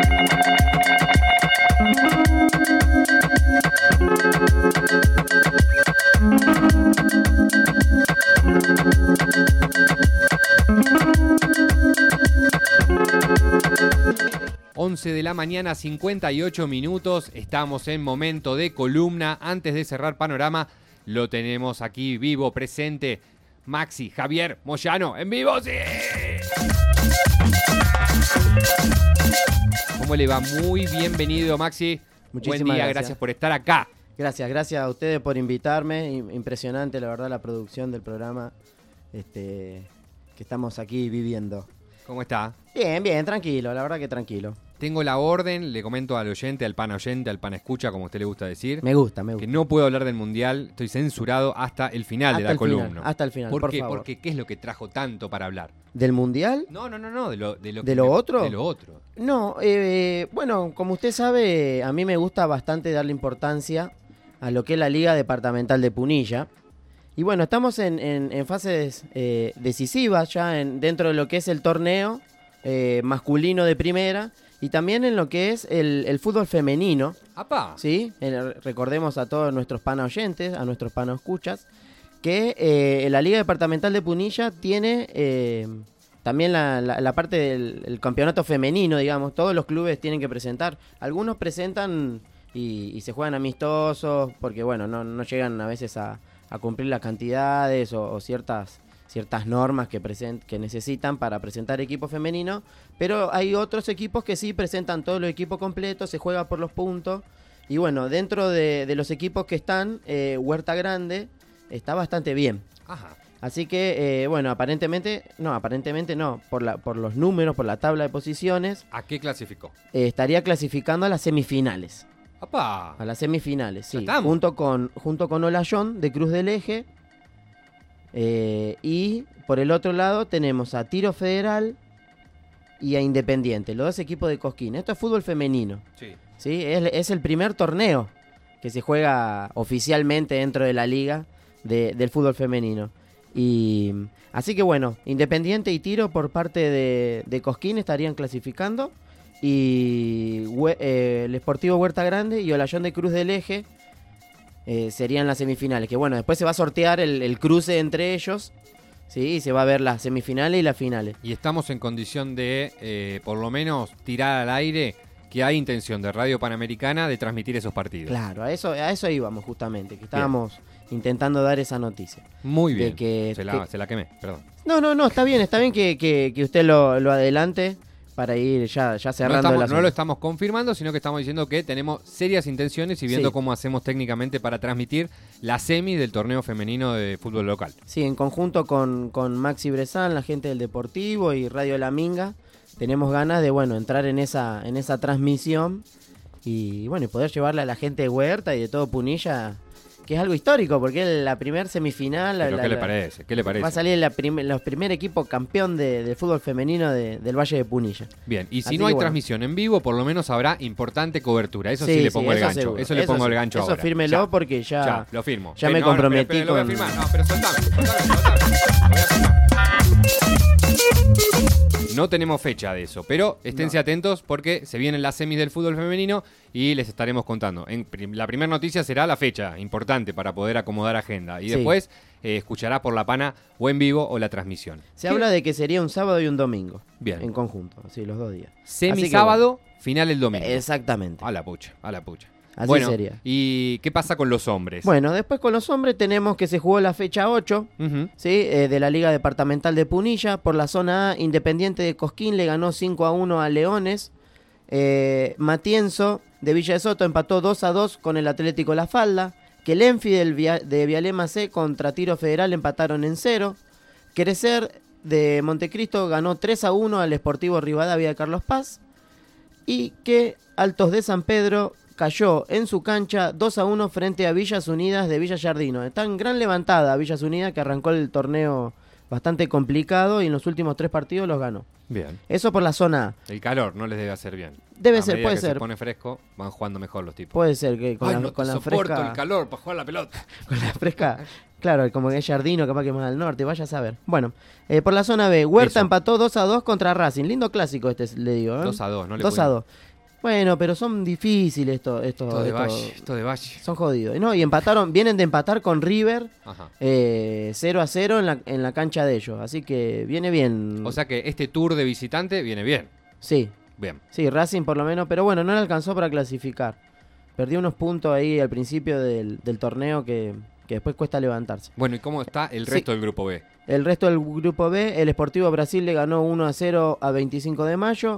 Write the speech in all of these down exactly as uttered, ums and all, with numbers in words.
once de la mañana, cincuenta y ocho minutos. Estamos en momento de columna. Antes de cerrar panorama, lo tenemos aquí vivo, presente. Maxi Javier Moyano, en vivo, ¡sí! ¿Cómo le va? Muy bienvenido, Maxi. Muchísimas Buen día, gracias. gracias por estar acá. Gracias, gracias a ustedes por invitarme. Impresionante, la verdad, la producción del programa este, que estamos aquí viviendo. ¿Cómo está? Bien, bien, tranquilo, la verdad que tranquilo. Tengo la orden, le comento al oyente, al pan oyente, al pan escucha, como a usted le gusta decir. Me gusta, me gusta. Que no puedo hablar del Mundial, estoy censurado hasta el final hasta de la el columna. Final, hasta el final, ¿Por, por qué? favor. Porque ¿qué es lo que trajo tanto para hablar? ¿Del Mundial? No, no, no, no, de lo, de lo, ¿De que lo me- otro? De lo otro. No, eh, bueno, como usted sabe, a mí me gusta bastante darle importancia a lo que es la Liga Departamental de Punilla. Y bueno, estamos en, en, en fases eh, decisivas ya en, dentro de lo que es el torneo eh, masculino de primera y también en lo que es el, el fútbol femenino. ¡Apá! ¿Sí? Eh, recordemos a todos nuestros pana oyentes, a nuestros pana escuchas, que eh, la Liga Departamental de Punilla tiene eh, también la, la, la parte del el campeonato femenino, digamos. Todos los clubes tienen que presentar. Algunos presentan y, y se juegan amistosos porque, bueno, no, no llegan a veces a, a cumplir las cantidades o, o ciertas ciertas normas que, present, que necesitan para presentar equipo femenino, pero hay otros equipos que sí presentan todo el equipo completo, se juega por los puntos, y bueno, dentro de, de los equipos que están, eh, Huerta Grande está bastante bien. Ajá. Así que, eh, bueno, aparentemente, no, aparentemente no, por, la, por los números, por la tabla de posiciones, ¿A qué clasificó? eh, estaría clasificando a las semifinales. ¡Apá! A las semifinales, Ya sí. estamos. Junto con, junto con Olayón de Cruz del Eje. Eh, y por el otro lado tenemos a Tiro Federal y a Independiente, los dos equipos de Cosquín. Esto es fútbol femenino, Sí. ¿sí? Es, es el primer torneo que se juega oficialmente dentro de la liga de- del fútbol femenino. Y así que bueno, Independiente y Tiro por parte de, de Cosquín estarían clasificando. Y Hue- eh, el Sportivo Huerta Grande y Olayón de Cruz del Eje eh, serían las semifinales. Que bueno, después se va a sortear el, el cruce entre ellos, ¿sí? Y se va a ver las semifinales y las finales. Y estamos en condición de, eh, por lo menos, tirar al aire que hay intención de Radio Panamericana de transmitir esos partidos. Claro, a eso, a eso íbamos justamente, que estábamos intentando dar esa noticia. Muy De bien. que- se, la, que- se la quemé, perdón. No, no, no, está bien, está bien que, que, que usted lo, lo adelante para ir ya, ya No, cerrando estamos- la no lo estamos confirmando, sino que estamos diciendo que tenemos serias intenciones y viendo Sí. cómo hacemos técnicamente para transmitir la semi del torneo femenino de fútbol local. Sí, en conjunto con, con Maxi Bresán, la gente del Deportivo y Radio La Minga, tenemos ganas de, bueno, entrar en esa, en esa transmisión y, bueno, y poder llevarle a la gente de Huerta y de todo Punilla, que es algo histórico, porque es la primer semifinal. la- Pero la- ¿qué le la- parece? ¿Qué le parece? Va a salir la prim- los primer equipo campeón de, de fútbol femenino de- del Valle de Punilla. Bien, y si Así no hay que bueno. transmisión en vivo, por lo menos habrá importante cobertura. Eso sí, Sí, le sí, pongo el eso gancho. seguro. Eso le Eso pongo el sí. gancho Eso ahora. fírmelo Ya. porque ya- Ya, lo firmo. ya Eh, me no, no, comprometí pero- pero lo voy a con- firmar. No, pero soltame, soltame, soltame. Lo voy a firmar. No tenemos fecha de eso, pero esténse No. atentos porque se vienen las semis del fútbol femenino y les estaremos contando. En prim- la primera noticia será la fecha, importante para poder acomodar agenda. Y Sí. después eh, escuchará por la pana o en vivo o la transmisión. Se habla de que sería un sábado y un domingo. Bien. En conjunto, sí, los dos días. Semi Así que sábado, final el domingo. Exactamente. A la pucha, a la pucha. Así bueno, sería. ¿y qué pasa con los hombres? Bueno, después con los hombres tenemos que se jugó la fecha ocho, Ujú. ¿sí? Eh, de la Liga Departamental de Punilla. Por la zona A, Independiente de Cosquín le ganó cinco a uno a Leones. Eh, Matienzo de Villa de Soto empató dos a dos con el Atlético La Falda. Que el Enfi del Via- de Vialema C contra Tiro Federal empataron en cero. Crecer de Montecristo ganó tres a uno al Sportivo Rivadavia de Carlos Paz. Y que Altos de San Pedro cayó en su cancha dos a uno frente a Villas Unidas de Villa Yardino. Está en gran levantada Villas Unidas, que arrancó el torneo bastante complicado y en los últimos tres partidos los ganó. Bien. Eso por la zona A. El calor no les debe hacer bien. Debe A ser, medida puede que ser. se pone fresco, van jugando mejor los tipos. Puede ser que con Ay, la, no con te la soporto fresca... el calor para jugar la pelota. Con la fresca, claro, como que es Jardino, capaz que más al norte, vaya a saber. Bueno, eh, por la zona B, Huerta Eso. empató dos a dos contra Racing. Lindo clásico este, le digo. ¿eh? dos a dos, no le dos a pueden- dos. Bueno, pero son difíciles estos. Esto, Esto de esto- Valle, esto de Valle. Son jodidos. No, y empataron, vienen de empatar con River Ajá. eh, cero a cero en la, en la cancha de ellos. Así que viene bien. O sea que este tour de visitante viene bien. Sí, Bien. sí, Racing por lo menos. Pero bueno, no le alcanzó para clasificar. Perdió unos puntos ahí al principio del, del torneo que, que después cuesta levantarse. Bueno, ¿y cómo está el Sí. resto del grupo B? El resto del grupo B, el Sportivo Brasil le ganó uno a cero a veinticinco de mayo.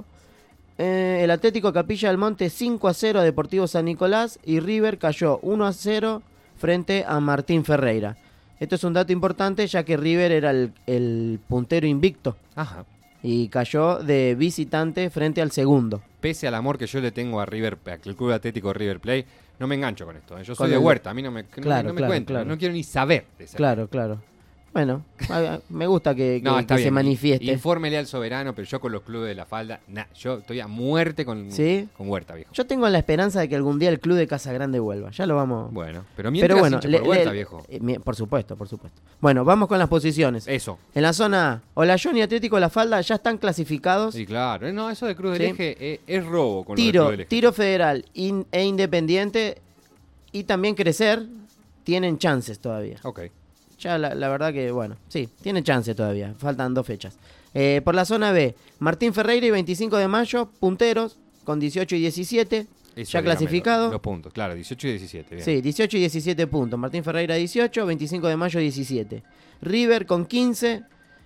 Eh, el Atlético Capilla del Monte cinco a cero a Deportivo San Nicolás. Y River cayó uno a cero frente a Martín Ferreira. Esto es un dato importante ya que River era el, el puntero invicto. Ajá. Y cayó de visitante frente al segundo. Pese al amor que yo le tengo a River, al Club Atlético River Plate, no me engancho con esto. ¿eh? Yo soy Con de el- Huerta, a mí no me, no- Claro, no me claro, cuento, claro. no quiero ni saber de ese. Claro, claro. Bueno, a- me gusta que, que- No, está que bien. se manifieste. Infórmele al soberano, pero yo con los clubes de la falda, nah, yo estoy a muerte con, ¿Sí? con Huerta, viejo. Yo tengo la esperanza de que algún día el club de Casa Grande vuelva. Ya lo vamos. Bueno, pero mientras Pero bueno, hinche le- por Huerta, le- viejo. eh, mi- por supuesto, por supuesto. Bueno, vamos con las posiciones. Eso. En la zona A, Olayón y Atlético La Falda ya están clasificados. Sí, claro. Eh, No, eso de Cruz del Sí. Eje eh, es robo con lo de Tiro, Cruz del Eje. Tiro Federal in- e Independiente y también Crecer tienen chances todavía. Ok. Ya la, la verdad que, bueno, sí, tiene chance todavía. Faltan dos fechas. Eh, por la zona B, Martín Ferreira y veinticinco de mayo, punteros, con dieciocho y diecisiete. Eso, Ya dígamelo, clasificado. Los puntos, claro, dieciocho y diecisiete. Bien. Sí, dieciocho y diecisiete puntos. Martín Ferreira dieciocho, veinticinco de mayo diecisiete. River con quince,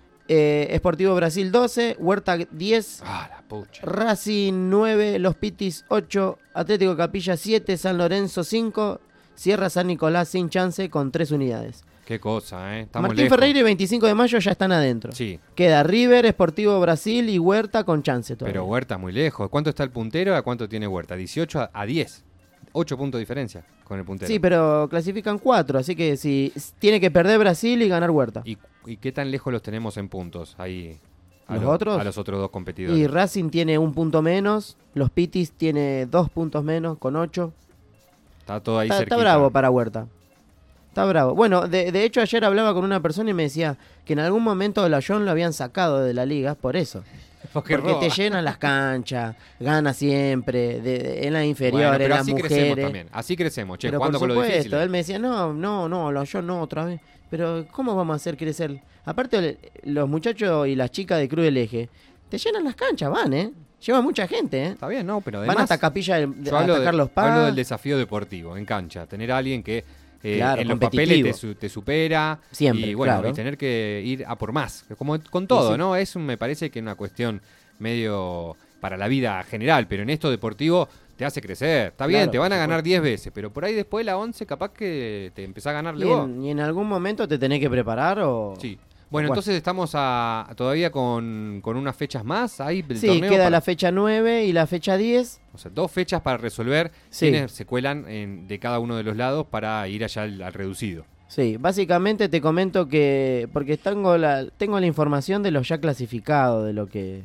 eh, Sportivo Brasil doce, Huerta diez, Ah, la pucha. Racing nueve, Los Pitis ocho, Atlético Capilla siete, San Lorenzo cinco, Sierra San Nicolás sin chance con tres unidades. Qué cosa, ¿eh? Estamos Martín lejos. Ferreira y veinticinco de mayo ya están adentro. Sí, Queda River, Sportivo Brasil y Huerta con chance todavía. pero Huerta muy lejos. ¿Cuánto está el puntero? ¿A cuánto tiene Huerta? dieciocho a- a diez. ocho puntos de diferencia con el puntero. Sí, pero clasifican cuatro, así que si tiene que perder Brasil y ganar Huerta. ¿Y, y qué tan lejos los tenemos en puntos ahí? A ¿Los los- otros? A los otros dos competidores. Y Racing tiene un punto menos, los Pitis tiene dos puntos menos con ocho. Está todo ahí Está, está cerquita. bravo para Huerta. Está bravo. Bueno, de, de hecho ayer hablaba con una persona y me decía que en algún momento a Olayón lo habían sacado de la liga por eso. Porque, Porque te roba. llenan las canchas, gana siempre, de, de- en las inferiores, Bueno, pero en las así crecemos mujeres. también. Así crecemos, che, Pero por jugando con lo supuesto, difícil. él me decía, no, no, no, Olayón no, otra vez. Pero ¿cómo vamos a hacer crecer? Aparte, el- los muchachos y las chicas de Cruz del Eje, te llenan las canchas, van, ¿eh? Lleva mucha gente, ¿eh? Está bien, no, pero además... Van hasta Capilla de, de- Yo a hablo, atacar de- los hablo Paz. del desafío deportivo, en cancha. Tener a alguien que eh, Claro, en los competitivo. papeles te, su- te supera. Siempre, Y bueno, claro. y tener que ir a por más. Como con todo, Y sí. ¿no? Es un- me parece que es una cuestión medio para la vida general, pero en esto deportivo te hace crecer. Está bien, Claro, te van a por ganar supuesto. diez veces, pero por ahí después la once capaz que te empezás a ganarle Y vos. en, y en algún momento te tenés que preparar o... Sí. Bueno, Bueno. entonces estamos a, todavía con, con unas fechas más ahí del Sí, torneo. queda para- la fecha nueve y la fecha diez. O sea, dos fechas para resolver Sí. quiénes se cuelan en- de cada uno de los lados para ir allá al, al reducido. Sí, básicamente te comento que... Porque tengo la, tengo la información de los ya clasificados, de lo que...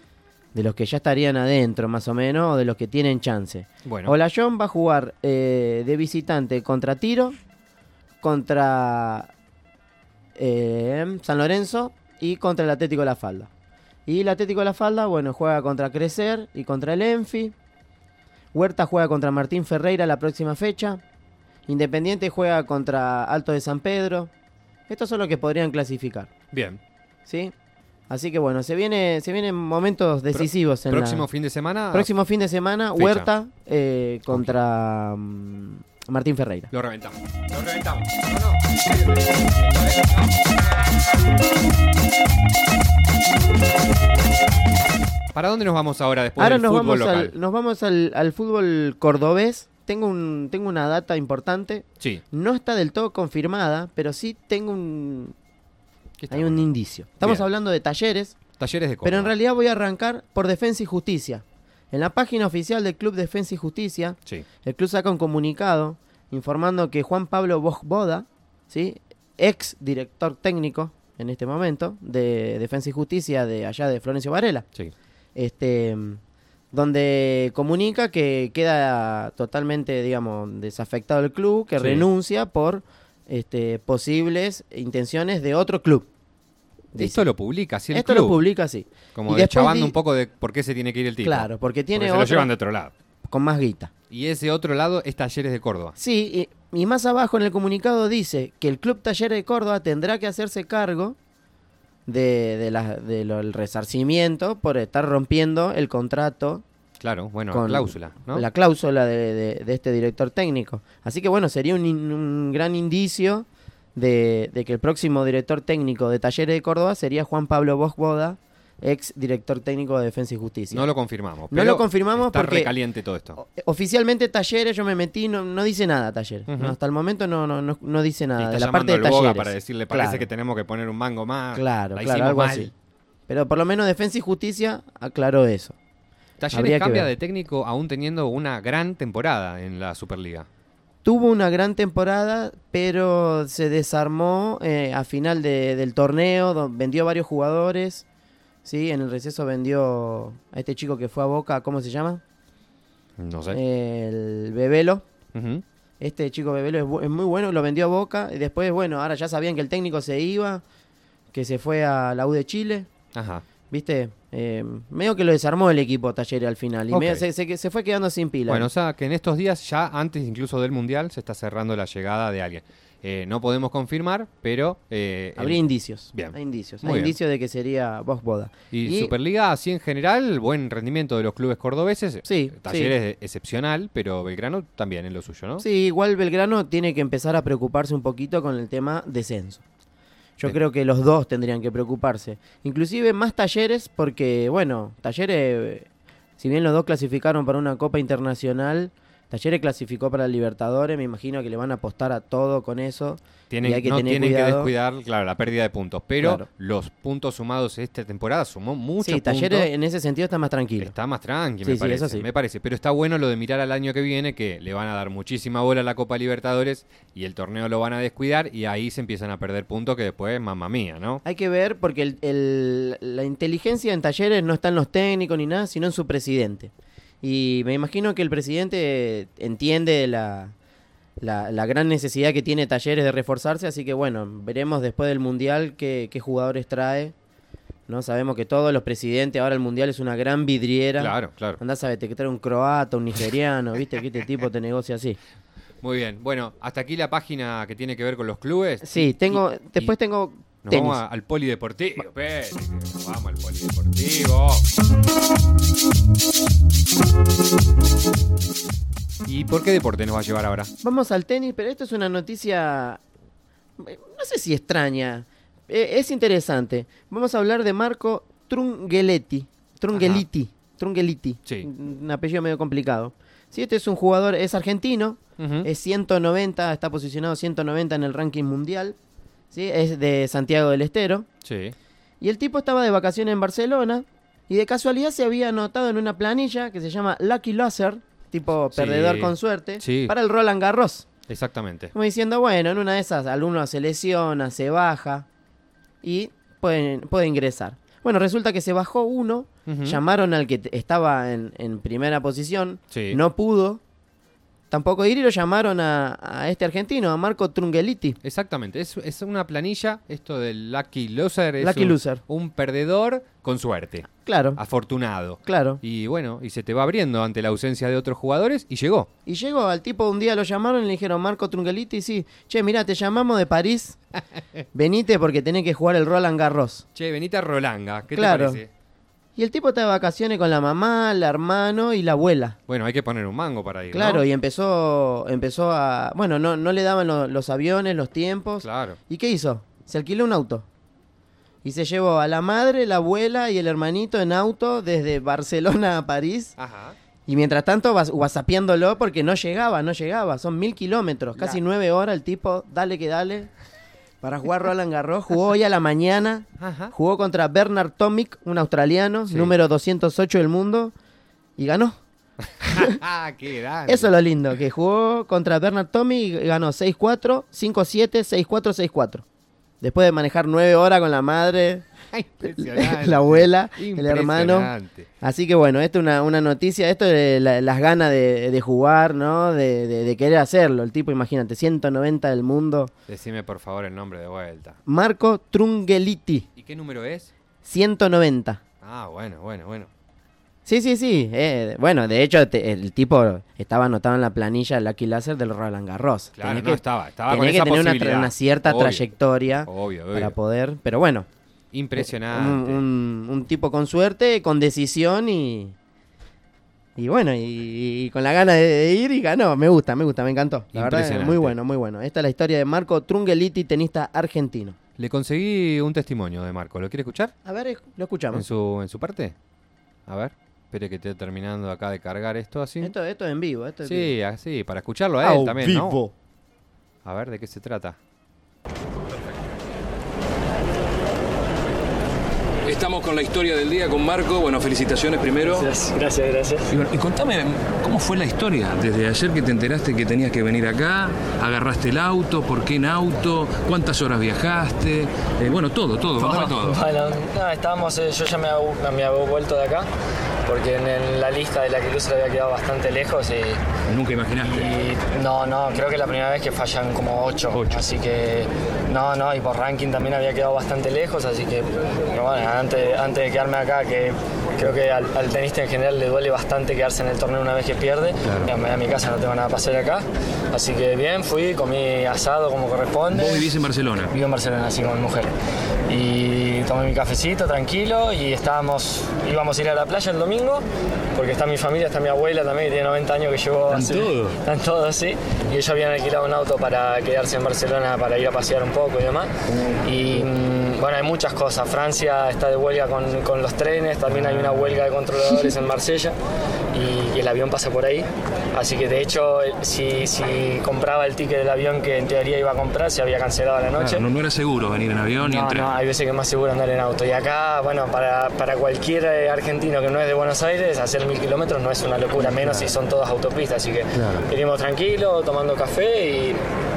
De los que ya estarían adentro, más o menos, o de los que tienen chance. Bueno, Olayón va a jugar eh, de visitante contra Tiro, contra eh, San Lorenzo y contra el Atlético La Falda. Y el Atlético La Falda, bueno, juega contra Crecer y contra el Enfi. Huerta juega contra Martín Ferreira la próxima fecha. Independiente juega contra Alto de San Pedro. Estos son los que podrían clasificar, bien. ¿sí? Así que bueno, se viene, se vienen momentos decisivos en la... Próximo fin de semana Próximo fin de semana, Fecha. Huerta eh, contra mm, Martín Ferreira. lo reventamos. Lo reventamos. No, no. ¿Para dónde nos vamos ahora después Ahora del nos fútbol vamos, local? al, nos vamos al, al fútbol cordobés. Tengo, un, tengo una data importante. Sí. No está del todo confirmada, pero sí tengo un... ¿Qué está Hay un bueno? indicio. Estamos Bien. hablando de Talleres, Talleres de Córdoba. pero en realidad voy a arrancar por Defensa y Justicia. En la página oficial del Club Defensa y Justicia, Sí. el club saca un comunicado informando que Juan Pablo Boda, ¿sí? Ex director técnico en este momento de Defensa y Justicia de allá de Florencio Varela, Sí. este, donde comunica que queda totalmente, digamos, desafectado el club, que Sí. renuncia por este, posibles intenciones de otro club. Dice. Esto lo publica, así el Esto club. lo publica así. Como Y después deschavando di- un poco de por qué se tiene que ir el tipo. Claro, porque tiene Porque se lo otro- llevan de otro lado. con más guita. Y ese otro lado es Talleres de Córdoba. Sí, y, y más abajo en el comunicado dice que el Club Talleres de Córdoba tendrá que hacerse cargo de, de la, de lo, el resarcimiento por estar rompiendo el contrato. Claro, bueno, con cláusula, ¿no? La cláusula de, de, de este director técnico. Así que bueno, sería un, un gran indicio de, de que el próximo director técnico de Talleres de Córdoba sería Juan Pablo Vosboda, ex director técnico de Defensa y Justicia. No lo confirmamos. No pero lo confirmamos está porque recaliente todo esto. Oficialmente Talleres, yo me metí, no, no dice nada Talleres. Uh-huh. No, hasta el momento no, no, no, no dice Y nada. está De la parte de llamando al Boga Talleres. para decirle, parece Claro. que tenemos que poner un mango más. Claro, La claro, hicimos algo mal. así. Pero por lo menos Defensa y Justicia aclaró eso. Habría Talleres que cambia ver. de técnico aún teniendo una gran temporada en la Superliga. Tuvo una gran temporada, pero se desarmó eh, a final de, del torneo, do- vendió varios jugadores. Sí, en el receso vendió a este chico que fue a Boca, ¿cómo se llama? No sé. El Bebelo. Ujú. Este chico Bebelo es, bu- es muy bueno, lo vendió a Boca. Y después, bueno, ahora ya sabían que el técnico se iba, que se fue a la U de Chile. Ajá. ¿Viste? Eh, medio que lo desarmó el equipo Talleres al final. Y Ok. medio se, se- se fue quedando sin pila. Bueno, o sea que en estos días, ya antes incluso del Mundial, se está cerrando la llegada de alguien. Eh, no podemos confirmar, pero... eh, Habría el- indicios. Bien. Hay indicios. Muy Hay bien. indicios de que sería Vosboda. Y, Y- Superliga, así en general, buen rendimiento de los clubes cordobeses. Sí, Talleres excepcional, pero Belgrano también en lo suyo, ¿no? Sí, igual Belgrano tiene que empezar a preocuparse un poquito con el tema descenso. Yo Bien. creo que los dos tendrían que preocuparse. Inclusive más Talleres porque, bueno, Talleres, eh, si bien los dos clasificaron para una Copa Internacional, Talleres clasificó para el Libertadores, me imagino que le van a apostar a todo con eso. Tienen, y hay que no tener tienen que cuidado. descuidar, claro, la pérdida de puntos. Pero Claro. los puntos sumados esta temporada sumó muchos Sí, puntos. Talleres en ese sentido está más tranquilo. Está más tranqui, Sí, me sí, parece. eso sí. Me parece. Pero está bueno lo de mirar al año que viene, que le van a dar muchísima bola a la Copa Libertadores y el torneo lo van a descuidar y ahí se empiezan a perder puntos que después, mamma mía, ¿no? Hay que ver porque el- el- la inteligencia en Talleres no está en los técnicos ni nada, sino en su presidente. Y me imagino que el presidente entiende la, la, la gran necesidad que tiene Talleres de reforzarse, así que bueno, veremos después del Mundial qué, qué jugadores trae. ¿No? Sabemos que todos los presidentes, ahora el Mundial es una gran vidriera. Claro, claro. Andás a ver, te trae un croata, un nigeriano, viste que este tipo te negocia así. Muy bien. Bueno, hasta aquí la página que tiene que ver con los clubes. Sí, tengo, Y- después y tengo nos tenis. vamos a- al polideportivo. Pete, que nos vamos al polideportivo. ¿Y por qué deporte nos va a llevar ahora? Vamos al tenis, pero esto es una noticia, eh, no sé si extraña, eh, es interesante. Vamos a hablar de Marco Trungelliti, Trungelliti, Trungelliti, Sí. un apellido medio complicado. Sí, este es un jugador, es argentino, Ujú. es ciento noventa, está posicionado ciento noventa en el ranking mundial, ¿sí? Es de Santiago del Estero. Sí. Y el tipo estaba de vacaciones en Barcelona y de casualidad se había anotado en una planilla que se llama Lucky Loser, tipo Sí. perdedor con suerte, Sí. para el Roland Garros. Exactamente. Como diciendo, bueno, en una de esas alguno se lesiona, se baja y puede, puede ingresar. Bueno, resulta que se bajó uno, Ujú. llamaron al que t- estaba en, en primera posición, Sí. no pudo tampoco ir y lo llamaron a, a este argentino, a Marco Trungelliti. Exactamente. Es, es una planilla, esto del Lucky Loser. Es Lucky un, Loser. un perdedor con suerte. Claro, Afortunado. claro. Y bueno, y se te va abriendo ante la ausencia de otros jugadores y llegó. Y llegó al tipo, un día lo llamaron y le dijeron, Marco Trungelliti, sí, che, mirá, te llamamos de París, venite porque tenés que jugar el Roland Garros. Che, venite a Rolanga. ¿Qué Claro. te parece? Y el tipo está de vacaciones con la mamá, el hermano y la abuela. Bueno, hay que poner un mango para ir, ¿no? Claro, y empezó empezó a... Bueno, no, no le daban lo- los aviones, los tiempos. Claro. ¿Y qué hizo? Se alquiló un auto. Y se llevó a la madre, la abuela y el hermanito en auto desde Barcelona a París. Ajá. Y mientras tanto, was- whatsappiándolo porque no llegaba, no llegaba. Son mil kilómetros, casi La- nueve horas el tipo, dale que dale. Para jugar Roland Garros. Jugó hoy a la mañana. Ajá. Jugó contra Bernard Tomic, un australiano, Sí. número doscientos ocho del mundo. Y ganó. ah, qué grande. Eso es lo lindo, que jugó contra Bernard Tomic y ganó seis cuatro, cinco siete, seis cuatro, seis cuatro. Después de manejar nueve horas con la madre, Impresionante. la abuela, el hermano. Impresionante. Así que bueno, esto es una, una noticia, esto de la- las ganas de, de jugar, ¿no? De, de- de querer hacerlo. El tipo, imagínate, ciento noventa del mundo. Decime por favor el nombre de vuelta. Marco Trungelliti, ¿Y qué número es? ciento noventa. Ah, bueno, bueno, bueno. Sí, sí, sí. Eh, bueno, de hecho, te, el tipo estaba anotado en la planilla del Lucky Láser del Roland Garros. Claro, tenés no que, estaba. Estaba tenés con que esa tener una, posibilidad. una cierta Obvio, trayectoria obvio, obvio. para poder. Pero bueno, Impresionante. un, un, un tipo con suerte, con decisión y. Y bueno, y, y con la gana de, de ir y ganó. Me gusta, me gusta, me encantó. La verdad, Impresionante. muy bueno, muy bueno. Esta es la historia de Marco Trungelliti, tenista argentino. Le conseguí un testimonio de Marco. ¿Lo quiere escuchar? A ver, lo escuchamos. ¿En su, en su parte? A ver. Espere que esté terminando acá de cargar esto así. Esto, esto es en vivo. Esto es Sí, vivo. así, para escucharlo a él Au también, vivo. ¿no? A ver, ¿de qué se trata? Estamos con la historia del día con Marco. Bueno, felicitaciones primero. Gracias, gracias, gracias. Y, bueno, y contame, ¿cómo fue la historia? Desde ayer que te enteraste que tenías que venir acá, agarraste el auto, ¿por qué en auto? ¿Cuántas horas viajaste? Eh, bueno, todo, todo, contame todo. Bueno, no, estábamos, eh, yo ya me había, me había vuelto de acá, porque en el- la lista de la que se había quedado bastante lejos y, Nunca imaginaste. y no, no, creo que la primera vez que fallan como ocho, Ocho. así que no, no, y por ranking también había quedado bastante lejos, así que pero bueno, antes, antes de quedarme acá, que creo que al, al tenista en general le duele bastante quedarse en el torneo una vez que pierde, Claro. a, a mi casa no tengo nada para hacer acá, así que bien, fui, comí asado como corresponde. Vos vivís en Barcelona. Vivo en Barcelona, así con mi mujer. Y tomé mi cafecito tranquilo y estábamos, íbamos a ir a la playa el domingo, porque está mi familia, está mi abuela también, que tiene noventa años, que llevó... ¿Están hace- todos? Están todos, sí. Y ellos habían alquilado un auto para quedarse en Barcelona, para ir a pasear un poco y demás. Y mm, bueno, hay muchas cosas. Francia está de huelga con, con los trenes, también hay una huelga de controladores en Marsella y, y el avión pasa por ahí. Así que de hecho, si, si compraba el ticket del avión que en teoría iba a comprar, se había cancelado a la noche. Claro, no, no era seguro venir en avión ni en No, tren. no, hay veces que es más seguro andar en auto. Y acá, bueno, para, para cualquier eh, argentino que no es de Buenos Aires, hacer mil kilómetros no es una locura, menos si son todas autopistas. Así que venimos tranquilos, tomando café y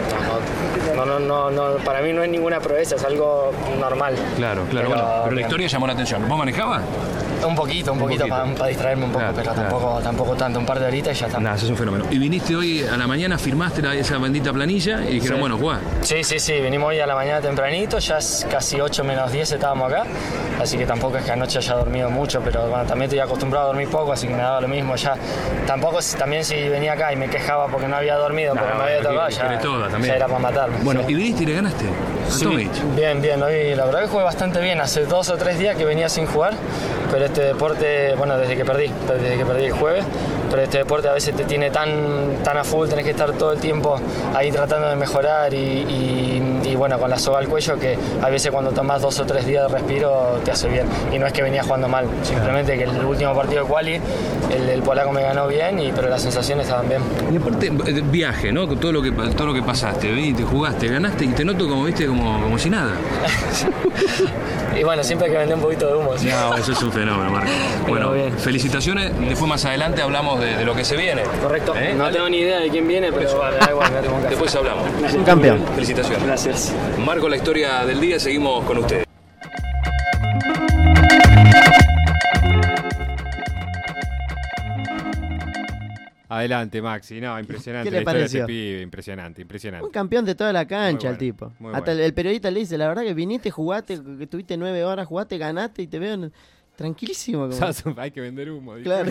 no, no, no, no, para mí no es ninguna proeza, es algo normal. Claro, claro, Pero, bueno, pero la bien. historia llamó la atención. ¿Vos manejabas? Un poquito, un, Un poquito, poquito. para distraerme un poco, Claro, pero claro. tampoco, tampoco tanto, un par de horitas y ya está. Nada, eso es un fenómeno. Y viniste hoy a la mañana, firmaste la- esa bendita planilla y dijeron, Sí. bueno, jugá. Sí, sí, sí, venimos hoy a la mañana tempranito, ya es casi ocho menos diez estábamos acá, así que tampoco es que anoche haya dormido mucho, pero bueno, también estoy acostumbrado a dormir poco, así que me daba lo mismo ya. Tampoco, si- también si venía acá y me quejaba porque no había dormido, No, porque me bueno, había que- tocado, que ya, eres toda también. ya era para matarme. Bueno, sí. y viniste y le ganaste a Sí, Tomic. bien, bien, hoy la verdad que jugué bastante bien, hace dos o tres días que venía sin jugar, pero este deporte, bueno, desde que perdí, desde que perdí el jueves, pero este deporte a veces te tiene tan, tan a full, tenés que estar todo el tiempo ahí tratando de mejorar y, y- y, bueno, con la soga al cuello que a veces cuando tomas dos o tres días de respiro te hace bien, y no es que venía jugando mal, simplemente que el último partido de quali, el, el polaco me ganó bien, y, pero las sensaciones estaban bien. Y aparte, eh, viaje, ¿no? Con todo lo que, todo lo que pasaste, viniste, jugaste, ganaste y te noto como, viste, como, como si nada. Y bueno, siempre hay que vender un poquito de humo. ¿sí? No, eso es un fenómeno, Marco. Bueno, bien. felicitaciones. Después más adelante hablamos de, de lo que se viene. Correcto, ¿Eh? no tengo ni idea de quién viene, pero bueno, da igual, me voy a tomar un café. Después hablamos. Un campeón. Felicitaciones. Gracias. Marco, la historia del día, seguimos con ustedes. Adelante, Maxi. No, impresionante. ¿Qué le la historia de este pareció? pibe. Impresionante, impresionante. Un campeón de toda la cancha, Muy el bueno, tipo. muy Hasta bueno. el, el periodista le dice, la verdad que viniste, jugaste, que tuviste nueve horas, jugaste, ganaste y te veo en- tranquilísimo. como- Sasu, hay que vender humo. dijo. Claro.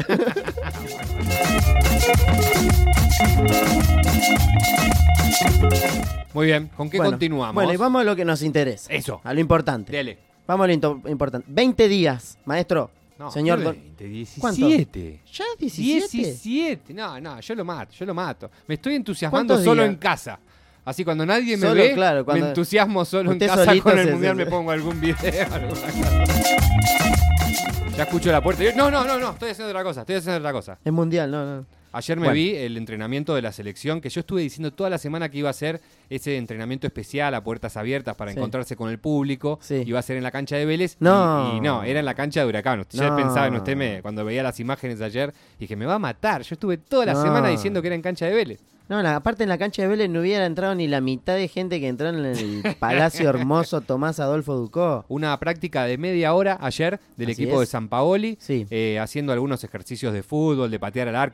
Muy bien, ¿con qué Bueno, continuamos? Bueno, y vamos a lo que nos interesa. Eso. A lo importante. Dele. Vamos a lo into- importante. veinte días, maestro. No, señor ¿qué Don- veinte? diecisiete. ¿Cuánto? ¿Ya diecisiete? diecisiete. No, no, yo lo mato, yo lo mato. Me estoy entusiasmando ¿Cuántos solo días? en casa. Así cuando nadie me Solo, ve, claro, cuando me entusiasmo solo en usted casa solito con el se- mundial, se- me pongo algún video. alguna cosa. Ya escucho la puerta y yo, no, no, no, no, estoy haciendo otra cosa, estoy haciendo otra cosa. Es mundial, no, no. Ayer me Bueno. vi el entrenamiento de la selección, que yo estuve diciendo toda la semana que iba a ser ese entrenamiento especial a puertas abiertas para Sí. encontrarse con el público. Sí. Iba a ser en la cancha de Vélez. No. Y, y no, era en la cancha de Huracán. Usted ya No. pensaba en usted me, cuando veía las imágenes de ayer, dije, me va a matar. Yo estuve toda la No. semana diciendo que era en cancha de Vélez. No, la- aparte en la cancha de Vélez no hubiera entrado ni la mitad de gente que entró en el Palacio Hermoso Tomás Adolfo Ducó. Una práctica de media hora ayer del Así equipo de es. San Paoli, Sí. eh, haciendo algunos ejercicios de fútbol, de patear al arco, cosas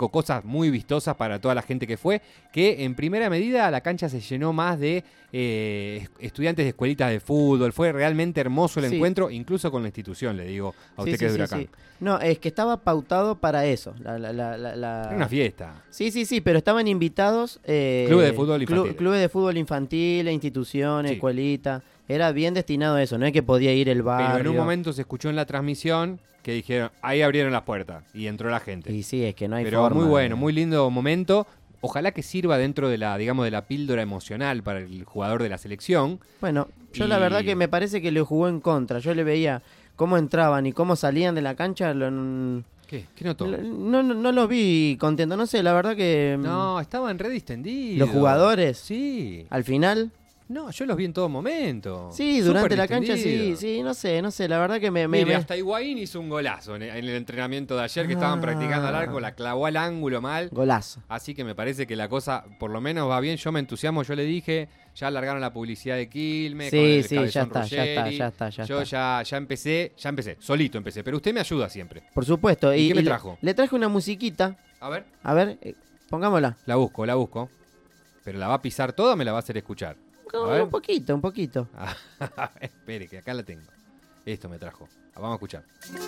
muy vistosas para toda la gente que fue, que en primera medida la cancha se llenó más de eh, estudiantes de escuelitas de fútbol. Fue realmente hermoso el Sí. encuentro, incluso con la institución, le digo a usted Sí, que es sí, de sí, Huracán. sí. No, es que estaba pautado para eso. La, la, la, la, la- Era una fiesta. Sí, sí, sí, pero estaban invitados... Eh, Clubes de fútbol clu- infantil. clubes de fútbol infantil, instituciones, Sí. escuelitas. Era bien destinado a eso, no es que podía ir el barrio. Pero en un momento se escuchó en la transmisión que dijeron, ahí abrieron las puertas y entró la gente. Y sí, es que no hay Pero forma. muy bueno, de- muy lindo momento. Ojalá que sirva dentro de la, digamos, de la píldora emocional para el jugador de la selección. Bueno, yo Y- la verdad que me parece que le jugó en contra. Yo le veía cómo entraban y cómo salían de la cancha. Lo, no, ¿Qué? ¿Qué notó? no, no los vi contentos. No sé, la verdad que mm, No, estaban re distendidos. los jugadores Sí. al final... No, yo los vi en todo momento. Sí, durante Súper la cancha sí, distendidos. sí, no sé, no sé. La verdad que me... me- Mire, me- hasta Higuaín hizo un golazo en en el entrenamiento de ayer que estaban Ah. practicando al arco, la clavó al ángulo mal. Golazo. Así que me parece que la cosa por lo menos va bien. Yo me entusiasmo, yo le dije, ya largaron la publicidad de Quilmes, Sí, con el sí, Cabezón ya está, ya está, Ruggeri. ya está, ya Yo está. ya, ya empecé, ya empecé, solito empecé, pero usted me ayuda siempre. Por supuesto. ¿Y qué me le- trajo? Le, traje una musiquita. A ver, A ver, eh, pongámosla. la busco, la busco. Pero la va a pisar toda o me la va a hacer escuchar. A ver. Un poquito, un poquito. Ah, espere, que acá la tengo. Esto me trajo. Vamos a escuchar.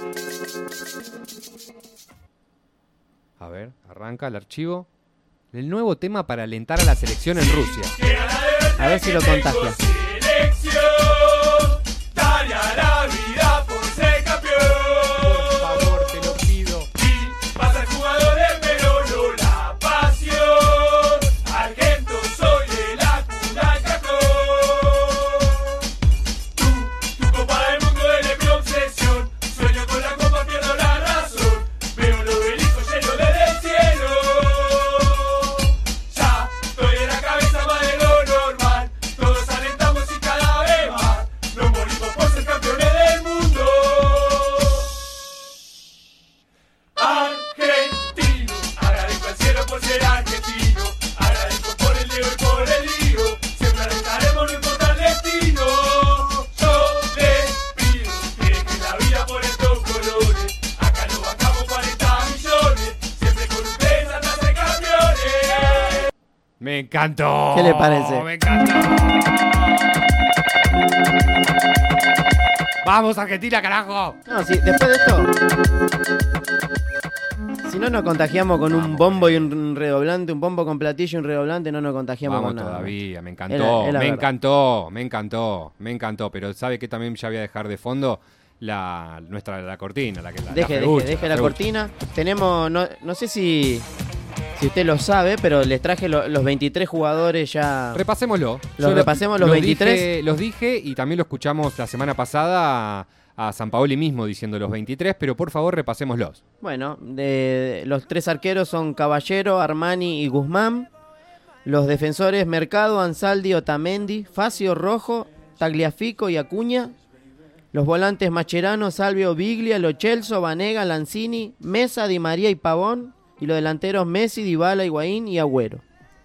A ver, arranca el archivo. El nuevo tema para alentar a la selección en Rusia. A ver si lo contagia. Dale a la vida por ser campeón. Por favor, te lo pido. Y pasa jugadores, pero no la pasión. Argento soy de la cuna del cajón. Tú, tu copa del mundo eres mi obsesión. Sueño con la copa, pierdo la razón. Veo un obelisco lleno desde el cielo. Ya estoy en la cabeza más de lo normal. Todos alentamos y cada vez más. Nos morimos por ser campeones del mundo. Argentino, agradezco al cielo por ser argentino. Agradezco por el Diego y por el lío. Siempre alentaremos, no importa el destino. Yo les pido que dejen la vida por estos colores. Acá nos bancamos cuarenta millones. Siempre con ustedes hasta ser campeones. Me encantó. ¿Qué le parece? Me encantó. Vamos, Argentina, carajo. No, sí, después de esto. Si no nos contagiamos con un bombo y un redoblante, un bombo con platillo y un redoblante, no nos contagiamos Vamos con nada. todavía, me encantó, Es la- es la me verdad. encantó, me encantó, me encantó. Pero sabe que también ya voy a dejar de fondo la nuestra la cortina, la que la, la Deje, deje, feucha, deje la feucha. cortina. Tenemos, no, no sé si, si usted lo sabe, pero les traje lo- los veintitrés jugadores ya. Repasémoslo. Los Yo repasemos los veintitrés. Dije, los dije y también lo escuchamos la semana pasada a, a Sampaoli mismo diciendo los veintitrés, pero por favor repasémoslos. Bueno, de, los tres arqueros son Caballero, Armani y Guzmán. Los defensores Mercado, Ansaldi, Otamendi, Facio, Rojo, Tagliafico y Acuña. Los volantes Macherano, Salvio, Biglia, Lo Celso, Vanega, Lanzini, Mesa, Di María y Pavón. Y los delanteros Messi, Dybala, Higuaín y Agüero.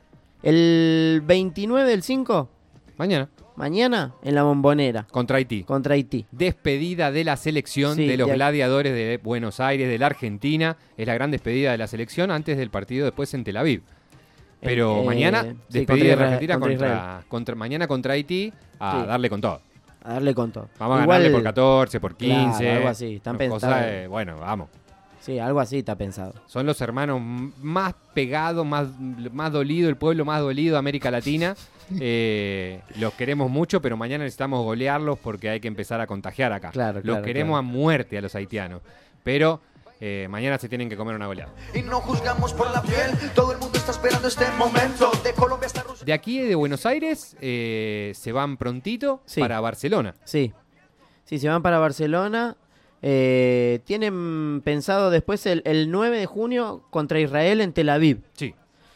El veintinueve del cinco, Mañana, mañana, en la Bombonera, contra Haití. contra Haití. Despedida de la selección Sí, de los de- gladiadores de Buenos Aires, de la Argentina. Es la gran despedida de la selección antes del partido después en Tel Aviv. Pero Eh, mañana, sí, despedida contra de la Israel- Argentina contra contra, Israel. contra- mañana contra Haití a Sí. darle con todo. A darle con todo. Vamos a Igual- ganarle por catorce, por quince. Claro, algo así, están Las pensando. cosas, eh, bueno, vamos. Sí, algo así está pensado. Son los hermanos m- más pegados, más, más dolido, el pueblo más dolido de América Latina. Eh, los queremos mucho, pero mañana necesitamos golearlos porque hay que empezar a contagiar acá. Claro, los claro, queremos claro. a muerte a los haitianos. Pero eh, mañana se tienen que comer una goleada. Y no juzgamos por la piel, todo el mundo está esperando este momento. De Colombia hasta Rusia. De aquí de Buenos Aires eh, se van prontito Sí. para Barcelona. Sí. Sí, se van para Barcelona. Eh, tienen pensado después el, el nueve de junio contra Israel en Tel Aviv. Sí.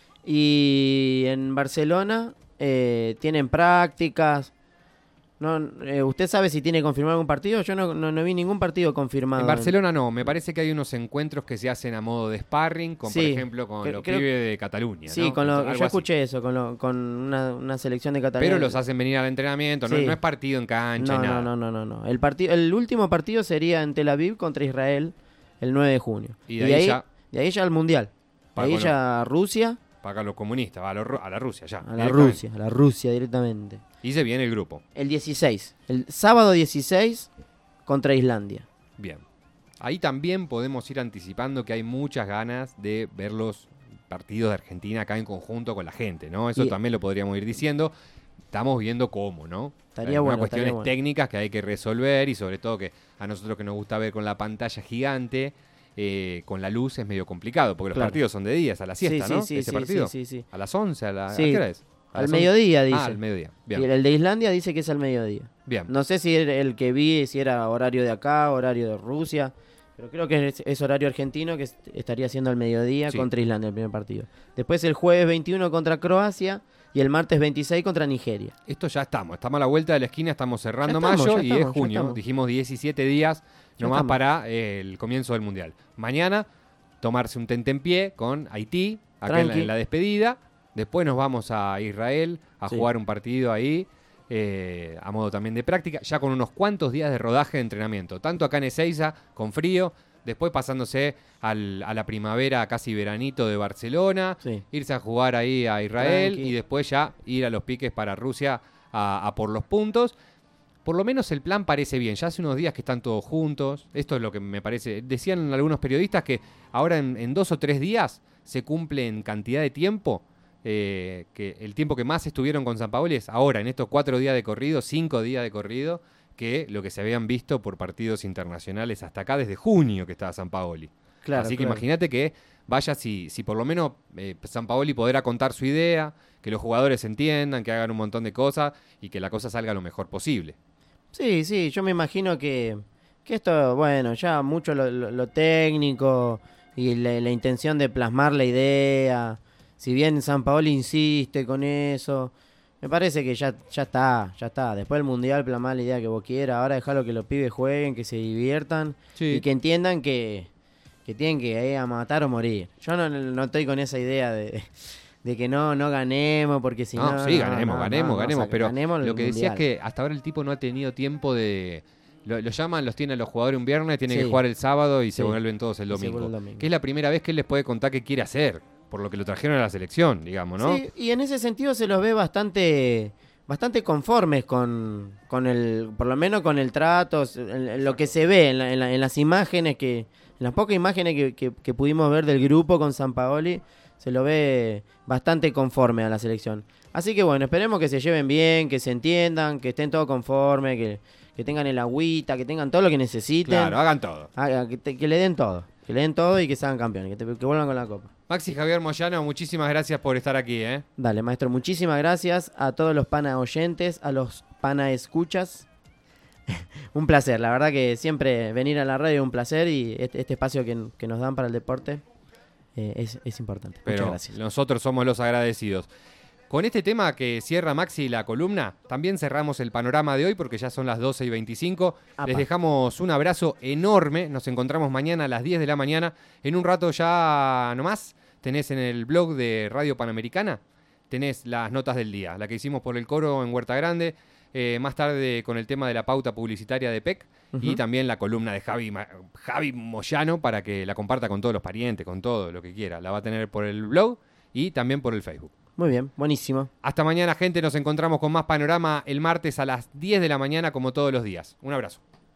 Y en Barcelona eh, tienen prácticas. No, eh, ¿Usted sabe si tiene confirmado algún partido? Yo no, no, no vi ningún partido confirmado. En Barcelona no, me parece que hay unos encuentros que se hacen a modo de sparring, con, por Sí, ejemplo, con creo- los creo- pibes de Cataluña. Sí, ¿no? con lo, Algo yo así. escuché eso, con, lo, con una, una selección de Cataluña. Pero los hacen venir al entrenamiento, no, Sí. no es partido en cancha, No, ni nada. no, no, no, no, no. El, partido, el último partido sería en Tel Aviv contra Israel el nueve de junio. Y de ahí ya- de ahí ya al Mundial. Para Ahí con ya Rusia, Para los comunistas, a, lo- a la Rusia ya. a la directamente. Rusia, a la Rusia directamente. Y se viene el grupo. El dieciséis, el sábado dieciséis contra Islandia. Bien. Ahí también podemos ir anticipando que hay muchas ganas de ver los partidos de Argentina acá en conjunto con la gente, ¿no? Eso Y- también lo podríamos ir diciendo. Estamos viendo cómo, ¿no? Estaría Hay bueno, unas cuestiones estaría bueno. técnicas que hay que resolver y sobre todo que a nosotros que nos gusta ver con la pantalla gigante, eh, con la luz es medio complicado, porque los Claro. partidos son de días, a la siesta, sí, ¿no? sí, Ese sí, partido. sí, sí, sí. A las once, a, la, ¿a Sí, qué hora es? ¿A Al las once? mediodía, dice. Ah, al mediodía. Bien. Y el de Islandia dice que es al mediodía. Bien. No sé si el, el que vi, si era horario de acá, horario de Rusia, pero creo que es, es horario argentino que est- estaría siendo al mediodía Sí. contra Islandia el primer partido. Después el jueves veintiuno contra Croacia y el martes veintiséis contra Nigeria. Esto ya estamos, estamos a la vuelta de la esquina, estamos cerrando Ya estamos, mayo ya y estamos, es ya junio. estamos. Dijimos diecisiete días Ya nomás estamos. para eh, el comienzo del Mundial. Mañana tomarse un tentempié con Haití, acá en la, Tranqui. en la despedida. Después nos vamos a Israel a Sí. jugar un partido ahí, eh, a modo también de práctica, ya con unos cuantos días de rodaje de entrenamiento. Tanto acá en Ezeiza, con frío, después pasándose al- a la primavera, casi veranito de Barcelona, Sí. irse a jugar ahí a Israel Tranqui. y después ya ir a los piques para Rusia a, a por los puntos. Por lo menos el plan parece bien. Ya hace unos días que están todos juntos. Esto es lo que me parece. Decían algunos periodistas que ahora en, en dos o tres días se cumple en cantidad de tiempo. eh, que el tiempo que más estuvieron con Sampaoli es ahora, en estos cuatro días de corrido, cinco días de corrido, que lo que se habían visto por partidos internacionales hasta acá desde junio que estaba Sampaoli. Claro, Así que claro. imagínate que vaya si, si por lo menos eh, Sampaoli podrá contar su idea, que los jugadores entiendan, que hagan un montón de cosas y que la cosa salga lo mejor posible. Sí, sí, yo me imagino que, que esto, bueno, ya mucho lo, lo- lo técnico y la, la intención de plasmar la idea. Si bien Sampaoli insiste con eso, me parece que ya, ya está, ya está. Después del Mundial plasmar la idea que vos quieras. Ahora dejalo que los pibes jueguen, que se diviertan Sí. y que entiendan que, que tienen que ir a matar o morir. Yo no, no estoy con esa idea de, de que no, no ganemos, porque si no... no, sí, no, ganemos, no, ganemos, no, no, ganemos. o sea, pero ganemos el lo que decía es Mundial. que hasta ahora el tipo no ha tenido tiempo de... Lo, lo llaman, los tienen los jugadores un viernes, tienen Sí. que jugar el sábado y se Sí. vuelven todos el Y se domingo. vuelve el domingo. Que es la primera vez que él les puede contar qué quiere hacer, por lo que lo trajeron a la selección, digamos, ¿no? Sí, y en ese sentido se los ve bastante bastante conformes con, con el, por lo menos con el trato, en, en lo que se ve, en, la- en la- en las imágenes que, en las pocas imágenes que, que- que pudimos ver del grupo con Sampaoli, se lo ve bastante conforme a la selección. Así que bueno, esperemos que se lleven bien, que se entiendan, que estén todos conformes, que, que tengan el agüita, que tengan todo lo que necesiten. Claro, hagan todo. Haga- que, te- que le den todo, que le den todo y que sean campeones, que, te- que vuelvan con la copa. Maxi Javier Moyano, muchísimas gracias por estar aquí, ¿eh? Dale, maestro, muchísimas gracias a todos los pana oyentes, a los pana escuchas. Un placer, la verdad que siempre venir a la radio es un placer y este, este espacio que, que nos dan para el deporte eh, es, es importante. Pero Muchas gracias. nosotros somos los agradecidos. Con este tema que cierra Maxi la columna, también cerramos el panorama de hoy porque ya son las doce y veinticinco. Apa. Les dejamos un abrazo enorme. Nos encontramos mañana a las diez de la mañana. En un rato ya nomás tenés en el blog de Radio Panamericana, tenés las notas del día, la que hicimos por el coro en Huerta Grande. Eh, más tarde con el tema de la pauta publicitaria de P E C y Ujú. también la columna de Javi, Ma- Javi Moyano para que la comparta con todos los parientes, con todo lo que quiera. La va a tener por el blog y también por el Facebook. Muy bien, buenísimo. Hasta mañana, gente. Nos encontramos con más panorama el martes a las diez de la mañana como todos los días. Un abrazo.